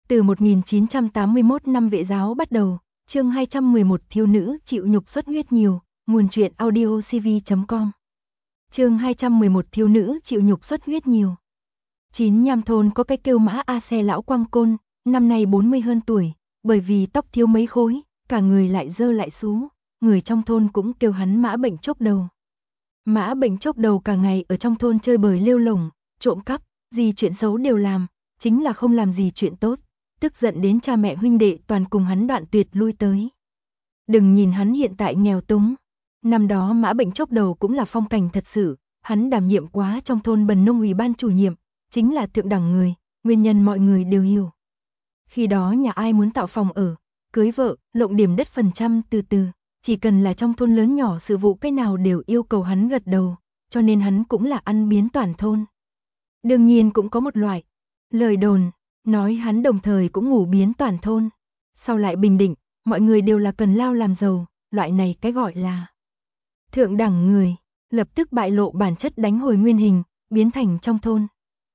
Từ 1981 năm vệ giáo bắt đầu, chương 211 thiếu nữ chịu nhục xuất huyết nhiều, nguồn truyện audiocv.com. Chương 211 thiếu nữ chịu nhục xuất huyết nhiều. Chín Nham thôn có cái kêu Mã A Xe lão quăng côn, năm nay 40 hơn tuổi, bởi vì tóc thiếu mấy khối, cả người lại dơ lại xú, người trong thôn cũng kêu hắn Mã bệnh chốc đầu. Mã bệnh chốc đầu cả ngày ở trong thôn chơi bời lêu lổng, trộm cắp, gì chuyện xấu đều làm, chính là không làm gì chuyện tốt, tức giận đến cha mẹ huynh đệ toàn cùng hắn đoạn tuyệt lui tới. Đừng nhìn hắn hiện tại nghèo túng, năm đó Mã bệnh chốc đầu cũng là phong cảnh thật sự, hắn đảm nhiệm quá trong thôn bần nông ủy ban chủ nhiệm, chính là thượng đẳng người, nguyên nhân mọi người đều hiểu. Khi đó nhà ai muốn tạo phòng ở, cưới vợ, lộng điểm đất phần trăm từ từ, chỉ cần là trong thôn lớn nhỏ sự vụ cái nào đều yêu cầu hắn gật đầu, cho nên hắn cũng là ăn biến toàn thôn. Đương nhiên cũng có một loại lời đồn, nói hắn đồng thời cũng ngủ biến toàn thôn. Sau lại bình định, mọi người đều là cần lao làm giàu, loại này cái gọi là thượng đẳng người, lập tức bại lộ bản chất đánh hồi nguyên hình, biến thành trong thôn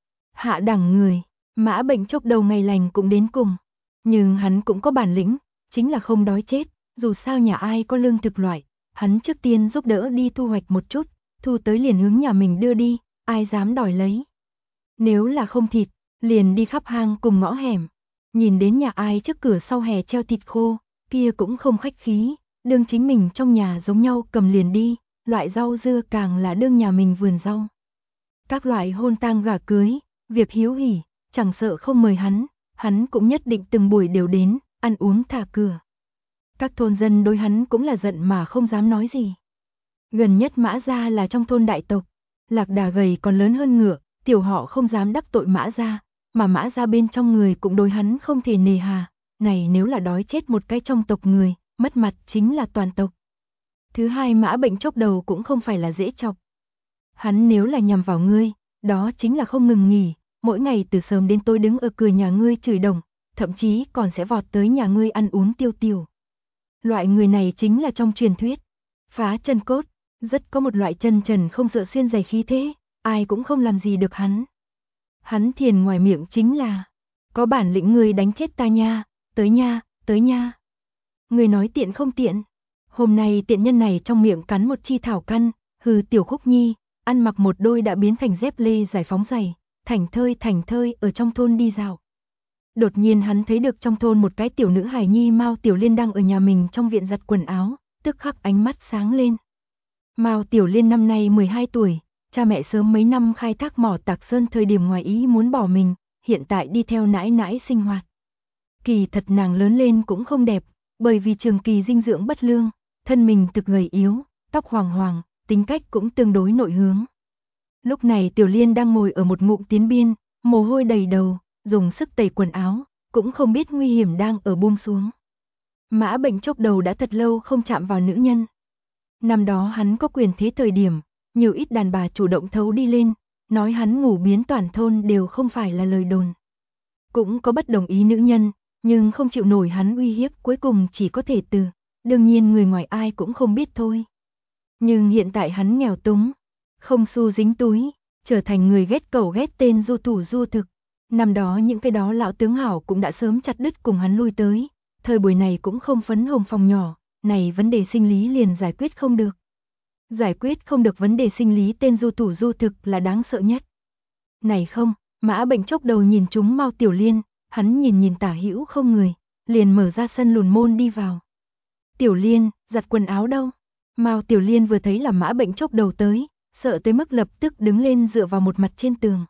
hạ đẳng người. Mã bệnh chốc đầu ngày lành cũng đến cùng, nhưng hắn cũng có bản lĩnh, chính là không đói chết, dù sao nhà ai có lương thực loại, hắn trước tiên giúp đỡ đi thu hoạch một chút, thu tới liền hướng nhà mình đưa đi, ai dám đòi lấy. Nếu là không thịt, liền đi khắp hang cùng ngõ hẻm, nhìn đến nhà ai trước cửa sau hè treo thịt khô, kia cũng không khách khí, đương chính mình trong nhà giống nhau cầm liền đi, loại rau dưa càng là đương nhà mình vườn rau. Các loại hôn tang gả cưới, việc hiếu hỉ, chẳng sợ không mời hắn cũng nhất định từng buổi đều đến, ăn uống thả cửa. Các thôn dân đối hắn cũng là giận mà không dám nói gì. Gần nhất Mã gia là trong thôn đại tộc, lạc đà gầy còn lớn hơn ngựa, tiểu họ không dám đắc tội Mã gia, mà Mã gia bên trong người cũng đối hắn không thể nề hà, này nếu là đói chết một cái trong tộc người, mất mặt chính là toàn tộc. Thứ hai, Mã bệnh chốc đầu cũng không phải là dễ chọc. Hắn nếu là nhằm vào ngươi, đó chính là không ngừng nghỉ, mỗi ngày từ sớm đến tối đứng ở cửa nhà ngươi chửi đồng, thậm chí còn sẽ vọt tới nhà ngươi ăn uống tiêu tiểu. Loại người này chính là trong truyền thuyết phá chân cốt, rất có một loại chân trần không sợ xuyên giày khí thế, ai cũng không làm gì được hắn. Hắn thiền ngoài miệng chính là có bản lĩnh ngươi đánh chết ta nha, tới nha, tới nha. Người nói tiện không tiện, hôm nay tiện nhân này trong miệng cắn một chi thảo căn, hừ tiểu Khúc Nhi, ăn mặc một đôi đã biến thành dép lê giải phóng giày, thảnh thơi ở trong thôn đi dạo. Đột nhiên hắn thấy được trong thôn một cái tiểu nữ hài nhi Mao Tiểu Liên đang ở nhà mình trong viện giặt quần áo, tức khắc ánh mắt sáng lên. Mao Tiểu Liên năm nay 12 tuổi, cha mẹ sớm mấy năm khai thác mỏ Tạc Sơn thời điểm ngoài ý muốn bỏ mình, hiện tại đi theo nãi nãi sinh hoạt. Kỳ thật nàng lớn lên cũng không đẹp, bởi vì trường kỳ dinh dưỡng bất lương, thân mình thực gầy yếu, tóc hoàng hoàng, tính cách cũng tương đối nội hướng. Lúc này Tiểu Liên đang ngồi ở một ngụm tiến biên, mồ hôi đầy đầu, dùng sức tẩy quần áo, cũng không biết nguy hiểm đang ở buông xuống. Mã bệnh chốc đầu đã thật lâu không chạm vào nữ nhân. Năm đó hắn có quyền thế thời điểm, nhiều ít đàn bà chủ động thấu đi lên, nói hắn ngủ biến toàn thôn đều không phải là lời đồn. Cũng có bất đồng ý nữ nhân, nhưng không chịu nổi hắn uy hiếp, cuối cùng chỉ có thể từ, đương nhiên người ngoài ai cũng không biết thôi. Nhưng hiện tại hắn nghèo túng, không xu dính túi, trở thành người ghét cẩu ghét tên du thủ du thực. Năm đó những cái đó lão tướng hảo cũng đã sớm chặt đứt cùng hắn lui tới, thời buổi này cũng không phấn hồng phòng nhỏ, này vấn đề sinh lý liền giải quyết không được. Giải quyết không được vấn đề sinh lý tên du thủ du thực là đáng sợ nhất. Này không, Mã bệnh chốc đầu nhìn chúng Mao Tiểu Liên, hắn nhìn tả hữu không người, liền mở ra sân lùn môn đi vào. Tiểu Liên, giặt quần áo đâu? Mao Tiểu Liên vừa thấy là Mã bệnh chốc đầu tới, sợ tới mức lập tức đứng lên dựa vào một mặt trên tường.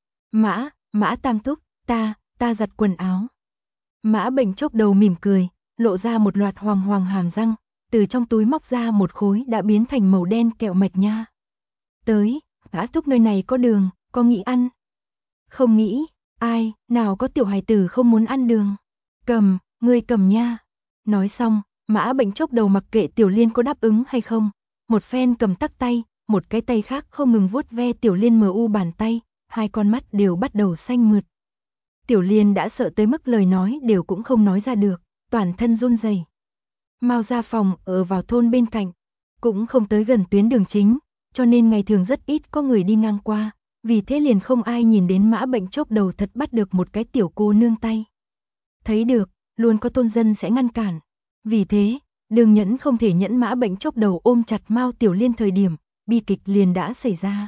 Mã tam thúc, ta giặt quần áo. Mã bệnh chốc đầu mỉm cười, lộ ra một loạt hoàng hoàng hàm răng, từ trong túi móc ra một khối đã biến thành màu đen kẹo mạch nha. Tới, Mã thúc nơi này có đường, có nghĩ ăn? Không nghĩ, ai, nào có tiểu hài tử không muốn ăn đường. Cầm, ngươi cầm nha. Nói xong, Mã bệnh chốc đầu mặc kệ Tiểu Liên có đáp ứng hay không, một phen cầm tắc tay, một cái tay khác không ngừng vuốt ve Tiểu Liên mờ u bàn tay, hai con mắt đều bắt đầu xanh mượt. Tiểu Liên đã sợ tới mức lời nói đều cũng không nói ra được, toàn thân run rẩy. Mao gia phòng ở vào thôn bên cạnh, cũng không tới gần tuyến đường chính, cho nên ngày thường rất ít có người đi ngang qua, vì thế liền không ai nhìn đến Mã bệnh chốc đầu thật bắt được một cái tiểu cô nương tay. thấy được, luôn có thôn dân sẽ ngăn cản. Vì thế, Đường Nhẫn không thể nhẫn Mã Bệnh chốc đầu ôm chặt Mao Tiểu Liên thời điểm, bi kịch liền đã xảy ra.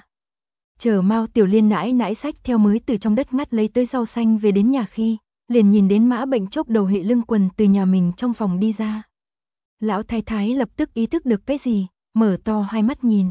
Chờ Mao Tiểu Liên nãi nãi xách theo mới từ trong đất ngắt lấy tới rau xanh về đến nhà khi, liền nhìn đến Mã Bệnh chốc đầu hệ lưng quần từ nhà mình trong phòng đi ra. Lão thái thái lập tức ý thức được cái gì, mở to hai mắt nhìn.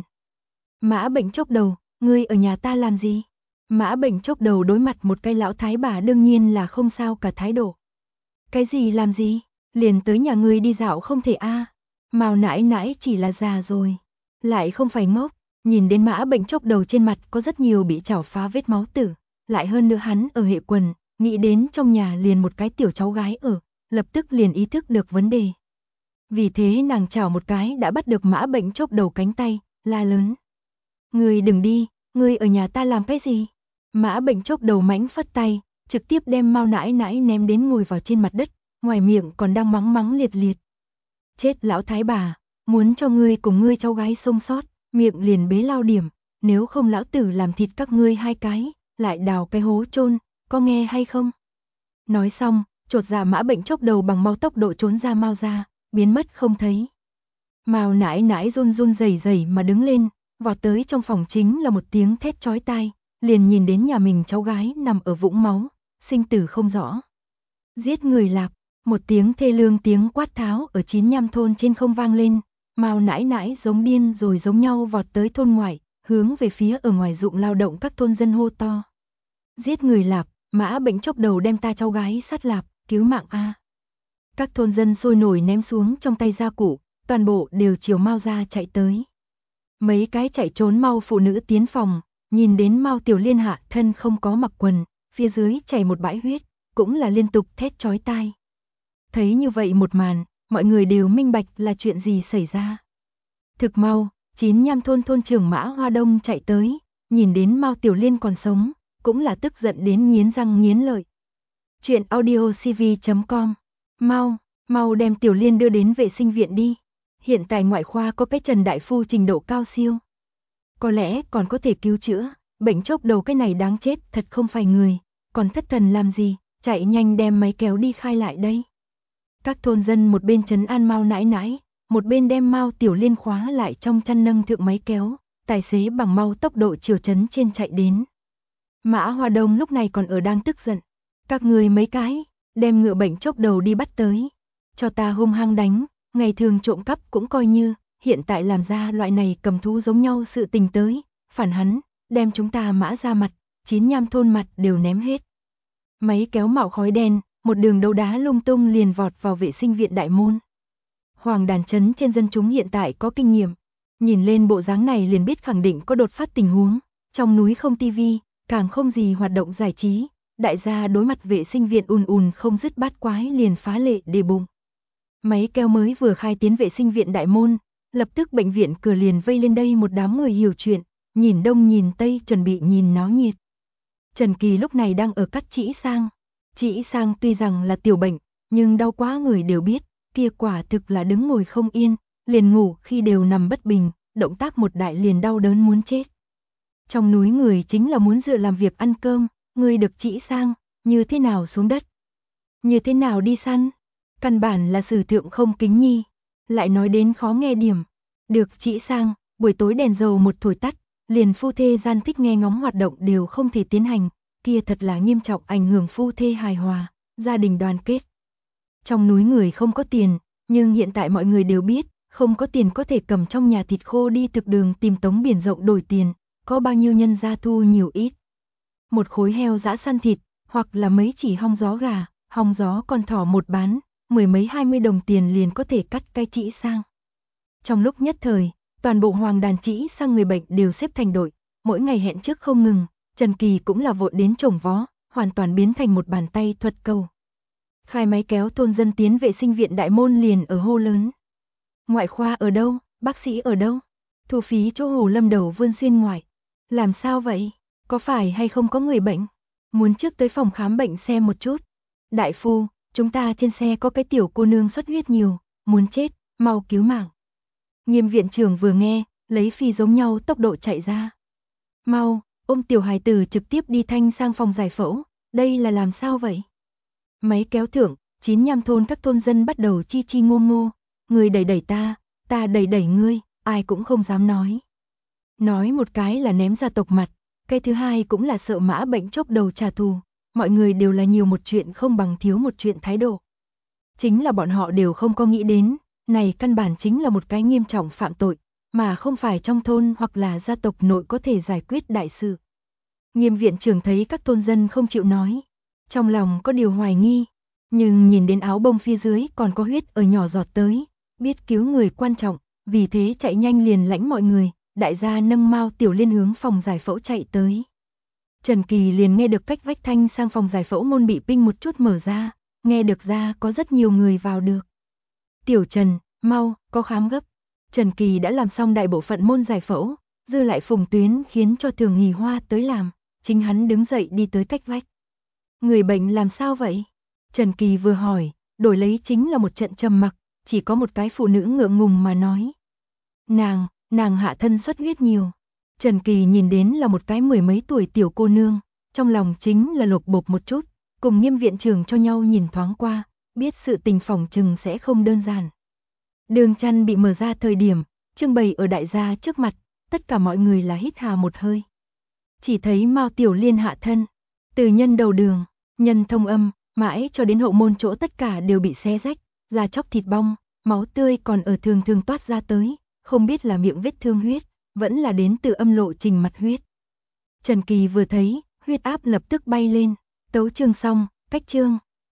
Mã Bệnh chốc đầu, ngươi ở nhà ta làm gì? Mã Bệnh chốc đầu đối mặt một cái lão thái bà đương nhiên là không sao cả thái độ. Cái gì làm gì? Liền tới nhà ngươi đi dạo không thể a? Mao nãi nãi chỉ là già rồi, lại không phải ngốc. Nhìn đến Mã Bệnh chốc đầu trên mặt có rất nhiều bị chảo phá vết máu tử, lại hơn nữa hắn ở hệ quần, nghĩ đến trong nhà liền một cái tiểu cháu gái ở, lập tức liền ý thức được vấn đề. Vì thế nàng chảo một cái đã bắt được Mã Bệnh chốc đầu cánh tay, la lớn. Ngươi đừng đi, ngươi ở nhà ta làm cái gì? Mã Bệnh chốc đầu mãnh phất tay, trực tiếp đem Mao nãi nãi ném đến ngồi vào trên mặt đất, ngoài miệng còn đang mắng mắng liệt liệt. Chết lão thái bà, muốn cho ngươi cùng ngươi cháu gái sống sót, miệng liền bế lao điểm, nếu không lão tử làm thịt các ngươi hai cái, lại đào cái hố chôn, có nghe hay không? Nói xong, chột dạ Mã Bệnh chốc đầu bằng mau tốc độ trốn ra Mao ra, biến mất không thấy. Mao nãi nãi run run rẩy rẩy mà đứng lên, vọt tới trong phòng chính là một tiếng thét chói tai, liền nhìn đến nhà mình cháu gái nằm ở vũng máu, sinh tử không rõ. Giết người lạp, một tiếng thê lương tiếng quát tháo ở 95 thôn trên không vang lên, Mao nãi nãi giống điên rồi giống nhau vọt tới thôn ngoài, hướng về phía ở ngoài ruộng lao động các thôn dân hô to. Giết người lạp, Mã Bệnh chốc đầu đem ta cháu gái sát lạp, cứu mạng a. Các thôn dân sôi nổi ném xuống trong tay gia cụ, toàn bộ đều chiều Mao ra chạy tới. Mấy cái chạy trốn mau phụ nữ tiến phòng, nhìn đến Mao Tiểu Liên hạ thân không có mặc quần, phía dưới chảy một bãi huyết, cũng là liên tục thét chói tai. Thấy như vậy một màn, mọi người đều minh bạch là chuyện gì xảy ra. Thực mau, 95 thôn thôn trưởng Mã Hoa Đông chạy tới, nhìn đến Mao Tiểu Liên còn sống, cũng là tức giận đến nghiến răng nghiến lợi. Chuyện audiocv.com. Mau đem Tiểu Liên đưa đến vệ sinh viện đi. Hiện tại ngoại khoa có cái Trần đại phu trình độ cao siêu, có lẽ còn có thể cứu chữa, bệnh chốc đầu cái này đáng chết thật không phải người, còn thất thần làm gì, chạy nhanh đem máy kéo đi khai lại đây. Các thôn dân một bên trấn an Mao nãi nãi, một bên đem Mao Tiểu Liên khóa lại trong chăn nâng thượng máy kéo, tài xế bằng mau tốc độ chiều trấn trên chạy đến. Mã Hoa Đông lúc này còn ở đang tức giận, các người mấy cái, đem ngựa bệnh chốc đầu đi bắt tới, cho ta hung hăng đánh, ngày thường trộm cắp cũng coi như, hiện tại làm ra loại này cầm thú giống nhau sự tình tới, phản hắn, đem chúng ta Mã ra mặt, 95 thôn mặt đều ném hết. Máy kéo mạo khói đen, một đường đấu đá lung tung liền vọt vào vệ sinh viện đại môn. Hoàng đàn trấn trên dân chúng hiện tại có kinh nghiệm, nhìn lên bộ dáng này liền biết khẳng định có đột phát tình huống, trong núi không tivi, càng không gì hoạt động giải trí, đại gia đối mặt vệ sinh viện ùn không dứt bát quái liền phá lệ đề bụng. Máy kéo mới vừa khai tiến vệ sinh viện đại môn, lập tức bệnh viện cửa liền vây lên đây một đám người hiểu chuyện, nhìn đông nhìn tây chuẩn bị nhìn náo nhiệt. Trần Kỳ lúc này đang ở cắt trĩ sang. Trĩ sang tuy rằng là tiểu bệnh, nhưng đau quá người đều biết, kia quả thực là đứng ngồi không yên, liền ngủ khi đều nằm bất bình, động tác một đại liền đau đớn muốn chết. Trong núi người chính là muốn dựa làm việc ăn cơm, người được trĩ sang, như thế nào xuống đất, như thế nào đi săn, căn bản là sử thượng không kính nhi. Lại nói đến khó nghe điểm, được trĩ sang, buổi tối đèn dầu một thổi tắt, liền phu thê gian thích nghe ngóng hoạt động đều không thể tiến hành, kia thật là nghiêm trọng ảnh hưởng phu thê hài hòa, gia đình đoàn kết. Trong núi người không có tiền, nhưng hiện tại mọi người đều biết, không có tiền có thể cầm trong nhà thịt khô đi thực đường tìm tống biển rộng đổi tiền, có bao nhiêu nhân gia thu nhiều ít. Một khối heo dã săn thịt, hoặc là mấy chỉ hong gió gà, hong gió con thỏ một bán, mười mấy 20 đồng tiền liền có thể cắt cái trĩ sang. Trong lúc nhất thời, toàn bộ hoàng đàn trĩ sang người bệnh đều xếp thành đội, mỗi ngày hẹn trước không ngừng, Trần Kỳ cũng là vội đến chổng vó, hoàn toàn biến thành một bàn tay thuật cầu. Khai máy kéo thôn dân tiến vệ sinh viện đại môn liền ở hô lớn. Ngoại khoa ở đâu, bác sĩ ở đâu? Thu phí chỗ Hồ Lâm đầu vươn xuyên ngoài. Làm sao vậy? Có phải hay không có người bệnh? Muốn trước tới phòng khám bệnh xem một chút. Đại phu, chúng ta trên xe có cái tiểu cô nương xuất huyết nhiều, muốn chết, mau cứu mạng. Nghiêm viện trưởng vừa nghe, lấy phi giống nhau tốc độ chạy ra. Mau, ôm tiểu hài tử trực tiếp đi thanh sang phòng giải phẫu, đây là làm sao vậy? Máy kéo thượng, 95 thôn các thôn dân bắt đầu chi chi ngô ngô, người đẩy đẩy ta đẩy đẩy ngươi, ai cũng không dám nói. Nói một cái là ném gia tộc mặt, cái thứ hai cũng là sợ mã bệnh chốc đầu trả thù, mọi người đều là nhiều một chuyện không bằng thiếu một chuyện thái độ. Chính là bọn họ đều không có nghĩ đến, này căn bản chính là một cái nghiêm trọng phạm tội, mà không phải trong thôn hoặc là gia tộc nội có thể giải quyết đại sự. Nghiêm viện trưởng thấy các thôn dân không chịu nói, trong lòng có điều hoài nghi, nhưng nhìn đến áo bông phía dưới còn có huyết ở nhỏ giọt tới, biết cứu người quan trọng, vì thế chạy nhanh liền lãnh mọi người, đại gia nâng Mao Tiểu Liên hướng phòng giải phẫu chạy tới. Trần Kỳ liền nghe được cách vách thanh sang phòng giải phẫu môn bị pinh một chút mở ra, nghe được ra có rất nhiều người vào được. Tiểu Trần, mau, có khám gấp. Trần Kỳ đã làm xong đại bộ phận môn giải phẫu, dư lại Phùng Tuyến khiến cho Thường Hỷ Hoa tới làm, chính hắn đứng dậy đi tới cách vách. Người bệnh làm sao vậy? Trần Kỳ vừa hỏi, đổi lấy chính là một trận trầm mặc, chỉ có một cái phụ nữ ngượng ngùng mà nói. Nàng hạ thân xuất huyết nhiều. Trần Kỳ nhìn đến là một cái mười mấy tuổi tiểu cô nương, trong lòng chính là lột bột một chút, cùng Nghiêm viện trưởng cho nhau nhìn thoáng qua, biết sự tình phỏng chừng sẽ không đơn giản. Đường chăn bị mở ra thời điểm, trưng bày ở đại gia trước mặt, tất cả mọi người là hít hà một hơi. Chỉ thấy Mao Tiểu Liên hạ thân, từ nhân đầu đường, nhân thông âm, mãi cho đến hậu môn chỗ tất cả đều bị xé rách, da chóc thịt bong, máu tươi còn ở thường thường toát ra tới, không biết là miệng vết thương huyết, vẫn là đến từ âm lộ trình mặt huyết. Trần Kỳ vừa thấy, huyết áp lập tức bay lên, tấu chương xong, cách chương.